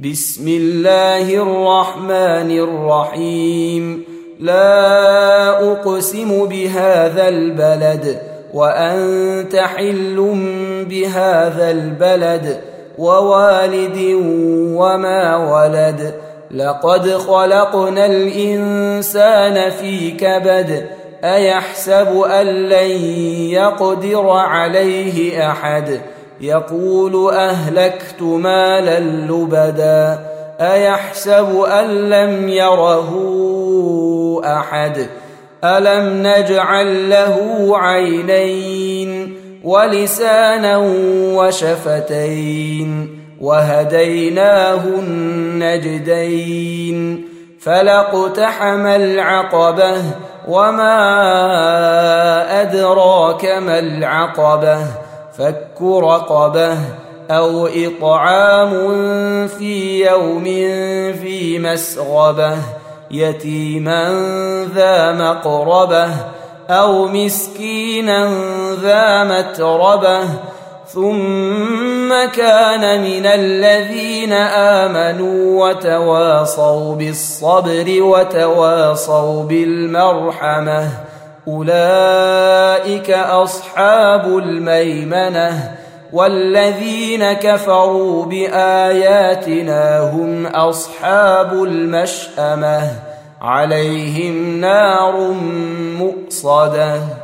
بسم الله الرحمن الرحيم. لا أقسم بهذا البلد وأنت حل بهذا البلد ووالد وما ولد. لقد خلقنا الإنسان في كبد. أيحسب أن لن يقدر عليه أحد. يقول أهلكت مالا لبدا. أيحسب أن لم يره أحد. ألم نجعل له عينين ولسانا وشفتين وهديناه النجدين. فلاقتحم العقبة وما أدراك ما العقبة. فك رقبة أو إطعام في يوم ذي مسغبة يتيما ذا مقربة أو مسكينا ذا متربة. ثم كان من الذين آمنوا وتواصوا بالصبر وتواصوا بالمرحمة. أولئك أصحاب الميمنة. والذين كفروا بآياتنا هم أصحاب المشأمة. عليهم نار مؤصدة.